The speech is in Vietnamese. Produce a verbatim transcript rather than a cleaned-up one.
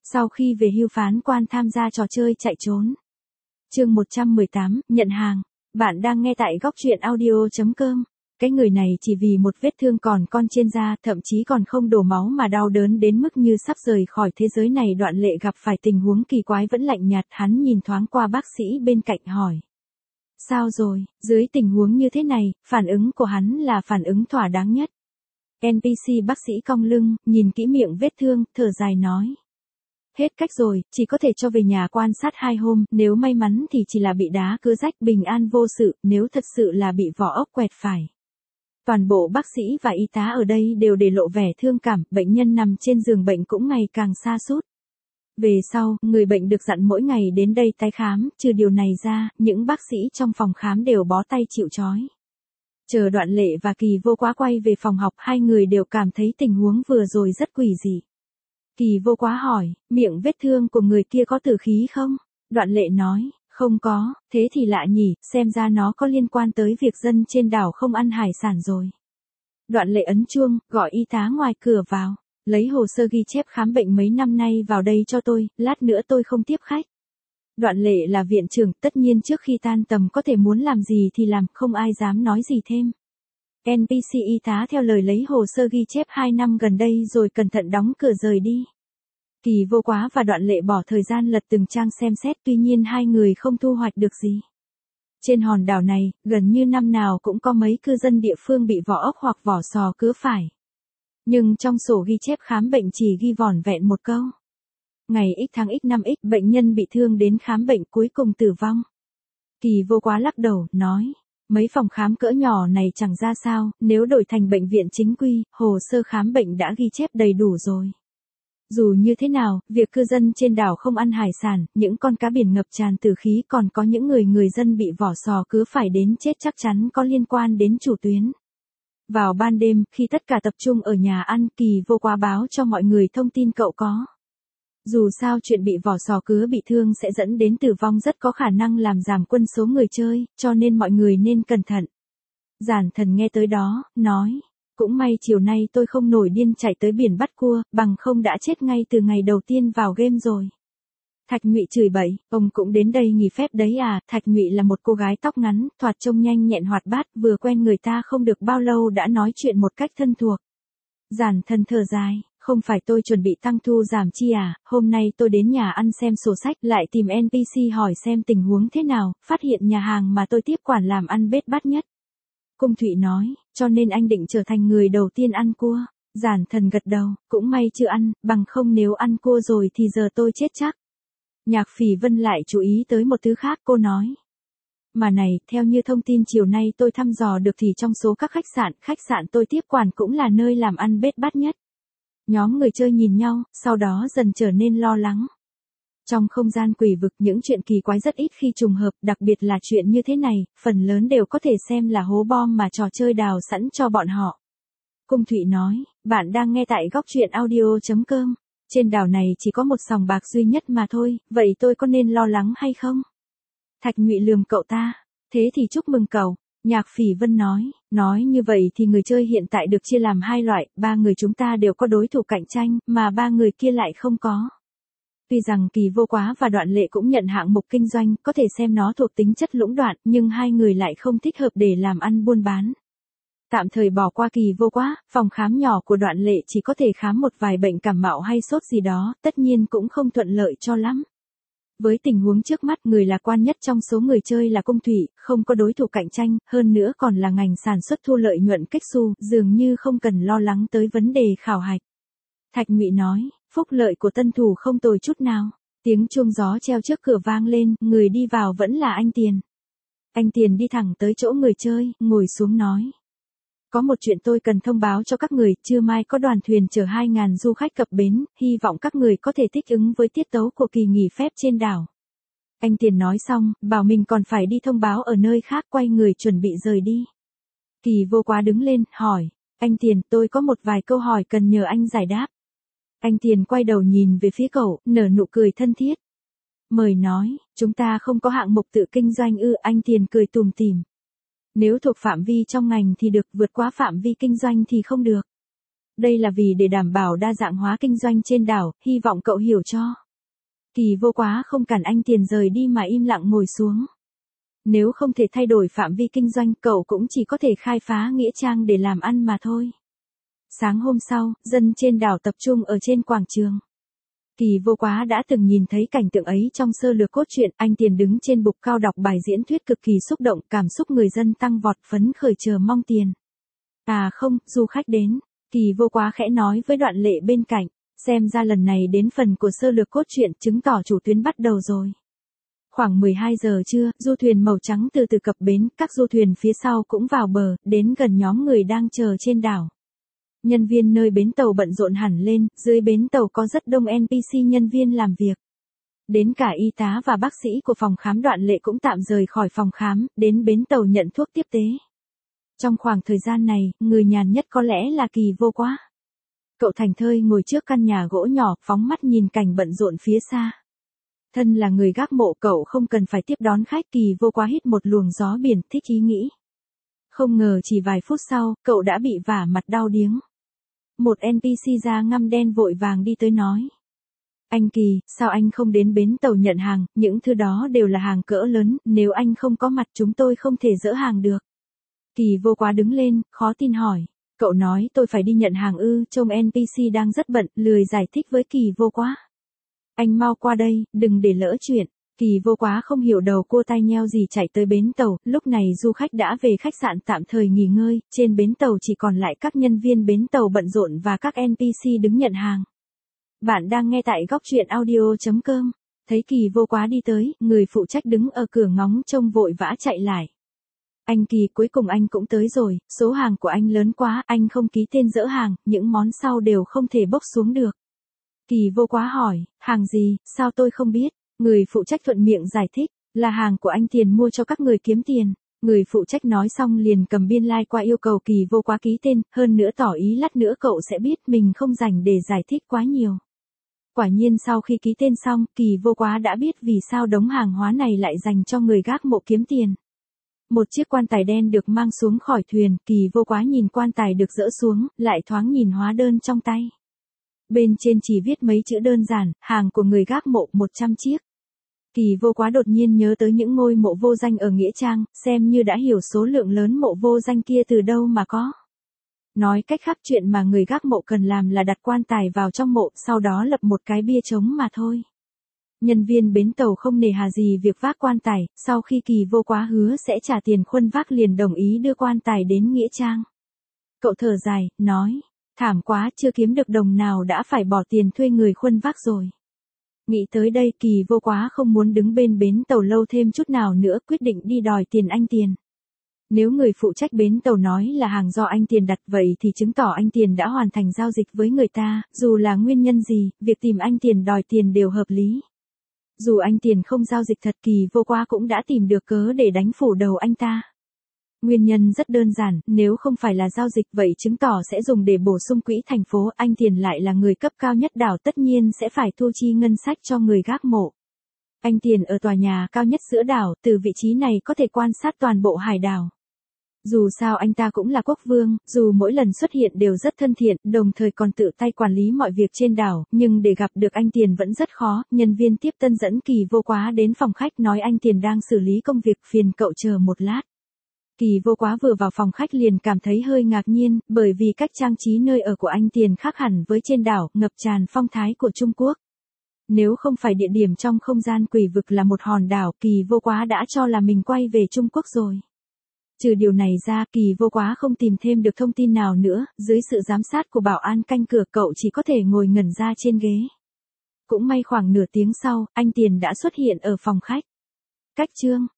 Sau khi về hưu phán quan tham gia trò chơi chạy trốn. Chương một trăm mười tám, nhận hàng. Bạn đang nghe tại góc truyện audio chấm com. Cái người này chỉ vì một vết thương còn con trên da, thậm chí còn không đổ máu mà đau đớn đến mức như sắp rời khỏi thế giới này. Đoạn Lệ gặp phải tình huống kỳ quái vẫn lạnh nhạt, hắn nhìn thoáng qua bác sĩ bên cạnh hỏi. Sao rồi? Dưới tình huống như thế này, phản ứng của hắn là phản ứng thỏa đáng nhất. en pê xê bác sĩ cong lưng, nhìn kỹ miệng vết thương, thở dài nói. Hết cách rồi, chỉ có thể cho về nhà quan sát hai hôm, nếu may mắn thì chỉ là bị đá cưa rách bình an vô sự, nếu thật sự là bị vỏ ốc quẹt phải. Toàn bộ bác sĩ và y tá ở đây đều để lộ vẻ thương cảm, bệnh nhân nằm trên giường bệnh cũng ngày càng sa sút. Về sau, người bệnh được dặn mỗi ngày đến đây tái khám, trừ điều này ra, những bác sĩ trong phòng khám đều bó tay chịu trói. Chờ Đoạn Lệ và Kỳ Vô Quá quay về phòng học, hai người đều cảm thấy tình huống vừa rồi rất quỷ dị. Kỳ Vô Quá hỏi, miệng vết thương của người kia có tử khí không? Đoạn Lệ nói, không có, thế thì lạ nhỉ, xem ra nó có liên quan tới việc dân trên đảo không ăn hải sản rồi. Đoạn Lệ ấn chuông, gọi y tá ngoài cửa vào, lấy hồ sơ ghi chép khám bệnh mấy năm nay vào đây cho tôi, lát nữa tôi không tiếp khách. Đoạn Lệ là viện trưởng, tất nhiên trước khi tan tầm có thể muốn làm gì thì làm, không ai dám nói gì thêm. en pê xê y tá theo lời lấy hồ sơ ghi chép hai năm gần đây rồi cẩn thận đóng cửa rời đi. Kỳ Vô Quá và Đoạn Lệ bỏ thời gian lật từng trang xem xét, tuy nhiên hai người không thu hoạch được gì. Trên hòn đảo này, gần như năm nào cũng có mấy cư dân địa phương bị vỏ ốc hoặc vỏ sò cứa phải. Nhưng trong sổ ghi chép khám bệnh chỉ ghi vỏn vẹn một câu. Ngày x tháng x năm x bệnh nhân bị thương đến khám bệnh cuối cùng tử vong. Kỳ Vô Quá lắc đầu, nói. Mấy phòng khám cỡ nhỏ này chẳng ra sao, nếu đổi thành bệnh viện chính quy, hồ sơ khám bệnh đã ghi chép đầy đủ rồi. Dù như thế nào, việc cư dân trên đảo không ăn hải sản, những con cá biển ngập tràn tử khí, còn có những người người dân bị vỏ sò cứa phải đến chết chắc chắn có liên quan đến chủ tuyến. Vào ban đêm, khi tất cả tập trung ở nhà ăn, Kỳ Vô Quá báo cho mọi người thông tin cậu có. Dù sao chuyện bị vỏ sò cứa bị thương sẽ dẫn đến tử vong rất có khả năng làm giảm quân số người chơi, cho nên mọi người nên cẩn thận. Giản Thần nghe tới đó, nói. Cũng may chiều nay tôi không nổi điên chạy tới biển bắt cua, bằng không đã chết ngay từ ngày đầu tiên vào game rồi. Thạch Ngụy chửi bậy, ông cũng đến đây nghỉ phép đấy à? Thạch Ngụy là một cô gái tóc ngắn, thoạt trông nhanh nhẹn hoạt bát, vừa quen người ta không được bao lâu đã nói chuyện một cách thân thuộc. Giản Thần thở dài, không phải tôi chuẩn bị tăng thu giảm chi à, hôm nay tôi đến nhà ăn xem sổ sách, lại tìm en pê xê hỏi xem tình huống thế nào, phát hiện nhà hàng mà tôi tiếp quản làm ăn bết bát nhất. Cung Thụy nói, cho nên anh định trở thành người đầu tiên ăn cua. Giản Thần gật đầu, cũng may chưa ăn, bằng không nếu ăn cua rồi thì giờ tôi chết chắc. Nhạc Phỉ Vân lại chú ý tới một thứ khác, cô nói. Mà này, theo như thông tin chiều nay tôi thăm dò được thì trong số các khách sạn, khách sạn tôi tiếp quản cũng là nơi làm ăn bết bát nhất. Nhóm người chơi nhìn nhau, sau đó dần trở nên lo lắng. Trong không gian quỷ vực những chuyện kỳ quái rất ít khi trùng hợp, đặc biệt là chuyện như thế này, phần lớn đều có thể xem là hố bom mà trò chơi đào sẵn cho bọn họ. Cung Thụy nói, bạn đang nghe tại góc truyện audio chấm com. Trên đảo này chỉ có một sòng bạc duy nhất mà thôi, vậy tôi có nên lo lắng hay không? Thạch Ngụy lườm cậu ta, thế thì chúc mừng cậu. Nhạc Phỉ Vân nói, nói như vậy thì người chơi hiện tại được chia làm hai loại, ba người chúng ta đều có đối thủ cạnh tranh, mà ba người kia lại không có. Tuy rằng Kỳ Vô Quá và Đoạn Lệ cũng nhận hạng mục kinh doanh, có thể xem nó thuộc tính chất lũng đoạn, nhưng hai người lại không thích hợp để làm ăn buôn bán. Tạm thời bỏ qua Kỳ Vô Quá, phòng khám nhỏ của Đoạn Lệ chỉ có thể khám một vài bệnh cảm mạo hay sốt gì đó, tất nhiên cũng không thuận lợi cho lắm. Với tình huống trước mắt, người lạc quan nhất trong số người chơi là Cung Thụy, không có đối thủ cạnh tranh, hơn nữa còn là ngành sản xuất thu lợi nhuận kếch xu, dường như không cần lo lắng tới vấn đề khảo hạch. Thạch Ngụy nói, phúc lợi của tân thủ không tồi chút nào. Tiếng chuông gió treo trước cửa vang lên, người đi vào vẫn là anh Tiền. Anh Tiền đi thẳng tới chỗ người chơi, ngồi xuống nói. Có một chuyện tôi cần thông báo cho các người, trưa mai có đoàn thuyền chở hai nghìn du khách cập bến, hy vọng các người có thể thích ứng với tiết tấu của kỳ nghỉ phép trên đảo. Anh Tiền nói xong, bảo mình còn phải đi thông báo ở nơi khác, quay người chuẩn bị rời đi. Kỳ Vô Quá đứng lên, hỏi, anh Tiền, tôi có một vài câu hỏi cần nhờ anh giải đáp. Anh Tiền quay đầu nhìn về phía cậu, nở nụ cười thân thiết. Mời nói, chúng ta không có hạng mục tự kinh doanh ư? Anh Tiền cười tủm tỉm. Nếu thuộc phạm vi trong ngành thì được, vượt quá phạm vi kinh doanh thì không được. Đây là vì để đảm bảo đa dạng hóa kinh doanh trên đảo, hy vọng cậu hiểu cho. Kỳ Vô Quá không cản anh Tiền rời đi mà im lặng ngồi xuống. Nếu không thể thay đổi phạm vi kinh doanh, cậu cũng chỉ có thể khai phá nghĩa trang để làm ăn mà thôi. Sáng hôm sau, dân trên đảo tập trung ở trên quảng trường. Kỳ Vô Quá đã từng nhìn thấy cảnh tượng ấy trong sơ lược cốt truyện, anh Tiền đứng trên bục cao đọc bài diễn thuyết cực kỳ xúc động, cảm xúc người dân tăng vọt phấn khởi chờ mong tiền. À không, du khách đến, Kỳ Vô Quá khẽ nói với Đoạn Lệ bên cạnh, xem ra lần này đến phần của sơ lược cốt truyện, chứng tỏ chủ tuyến bắt đầu rồi. Khoảng mười hai giờ trưa, du thuyền màu trắng từ từ cập bến, các du thuyền phía sau cũng vào bờ, đến gần nhóm người đang chờ trên đảo. Nhân viên nơi bến tàu bận rộn hẳn lên, dưới bến tàu có rất đông en pê xê nhân viên làm việc. Đến cả y tá và bác sĩ của phòng khám Đoạn Lệ cũng tạm rời khỏi phòng khám, đến bến tàu nhận thuốc tiếp tế. Trong khoảng thời gian này, người nhàn nhất có lẽ là Kỳ Vô Quá. Cậu thảnh thơi ngồi trước căn nhà gỗ nhỏ, phóng mắt nhìn cảnh bận rộn phía xa. Thân là người gác mộ, cậu không cần phải tiếp đón khách. Kỳ Vô Quá hít một luồng gió biển, thích ý nghĩ. Không ngờ chỉ vài phút sau, cậu đã bị vả mặt đau điếng. Một en pê xê da ngăm đen vội vàng đi tới nói. Anh Kỳ, sao anh không đến bến tàu nhận hàng, những thứ đó đều là hàng cỡ lớn, nếu anh không có mặt chúng tôi không thể dỡ hàng được. Kỳ Vô Quá đứng lên, khó tin hỏi. Cậu nói tôi phải đi nhận hàng ư? Trông en pê xê đang rất bận, lười giải thích với Kỳ Vô Quá. Anh mau qua đây, đừng để lỡ chuyện. Kỳ Vô Quá không hiểu đầu cua tai nheo gì chạy tới bến tàu, lúc này du khách đã về khách sạn tạm thời nghỉ ngơi, trên bến tàu chỉ còn lại các nhân viên bến tàu bận rộn và các en pê xê đứng nhận hàng. Bạn đang nghe tại góc truyện audio chấm com. Thấy Kỳ Vô Quá đi tới, người phụ trách đứng ở cửa ngóng trông vội vã chạy lại. Anh Kỳ, cuối cùng anh cũng tới rồi, số hàng của anh lớn quá, anh không ký tên dỡ hàng, những món sau đều không thể bốc xuống được. Kỳ Vô Quá hỏi, hàng gì, sao tôi không biết? Người phụ trách thuận miệng giải thích, là hàng của anh Tiền mua cho các người kiếm tiền. Người phụ trách nói xong liền cầm biên lai like qua yêu cầu Kỳ Vô Quá ký tên, hơn nữa tỏ ý lát nữa cậu sẽ biết mình không rảnh để giải thích quá nhiều. Quả nhiên sau khi ký tên xong, Kỳ Vô Quá đã biết vì sao đống hàng hóa này lại dành cho người gác mộ kiếm tiền. Một chiếc quan tài đen được mang xuống khỏi thuyền, Kỳ Vô Quá nhìn quan tài được dỡ xuống, lại thoáng nhìn hóa đơn trong tay. Bên trên chỉ viết mấy chữ đơn giản, hàng của người gác mộ một trăm chiếc. Kỳ Vô Quá đột nhiên nhớ tới những ngôi mộ vô danh ở Nghĩa Trang, xem như đã hiểu số lượng lớn mộ vô danh kia từ đâu mà có. Nói cách khác, chuyện mà người gác mộ cần làm là đặt quan tài vào trong mộ, sau đó lập một cái bia trống mà thôi. Nhân viên bến tàu không nề hà gì việc vác quan tài, sau khi Kỳ Vô Quá hứa sẽ trả tiền khuân vác liền đồng ý đưa quan tài đến Nghĩa Trang. Cậu thở dài, nói, thảm quá, chưa kiếm được đồng nào đã phải bỏ tiền thuê người khuân vác rồi. Nghĩ tới đây, Kỳ Vô Quá không muốn đứng bên bến tàu lâu thêm chút nào nữa, quyết định đi đòi tiền anh Tiền. Nếu người phụ trách bến tàu nói là hàng do anh Tiền đặt vậy thì chứng tỏ anh Tiền đã hoàn thành giao dịch với người ta, dù là nguyên nhân gì, việc tìm anh Tiền đòi tiền đều hợp lý. Dù anh Tiền không giao dịch thật, Kỳ Vô Quá cũng đã tìm được cớ để đánh phủ đầu anh ta. Nguyên nhân rất đơn giản, nếu không phải là giao dịch vậy chứng tỏ sẽ dùng để bổ sung quỹ thành phố, anh Tiền lại là người cấp cao nhất đảo tất nhiên sẽ phải thu chi ngân sách cho người gác mộ. Anh Tiền ở tòa nhà cao nhất giữa đảo, từ vị trí này có thể quan sát toàn bộ hải đảo. Dù sao anh ta cũng là quốc vương, dù mỗi lần xuất hiện đều rất thân thiện, đồng thời còn tự tay quản lý mọi việc trên đảo, nhưng để gặp được anh Tiền vẫn rất khó. Nhân viên tiếp tân dẫn Kỳ Vô Quá đến phòng khách nói anh Tiền đang xử lý công việc, phiền cậu chờ một lát. Kỳ Vô Quá vừa vào phòng khách liền cảm thấy hơi ngạc nhiên, bởi vì cách trang trí nơi ở của anh Tiền khác hẳn với trên đảo, ngập tràn phong thái của Trung Quốc. Nếu không phải địa điểm trong không gian quỷ vực là một hòn đảo, Kỳ Vô Quá đã cho là mình quay về Trung Quốc rồi. Trừ điều này ra, Kỳ Vô Quá không tìm thêm được thông tin nào nữa, dưới sự giám sát của bảo an canh cửa cậu chỉ có thể ngồi ngẩn ra trên ghế. Cũng may khoảng nửa tiếng sau, anh Tiền đã xuất hiện ở phòng khách. Cách chương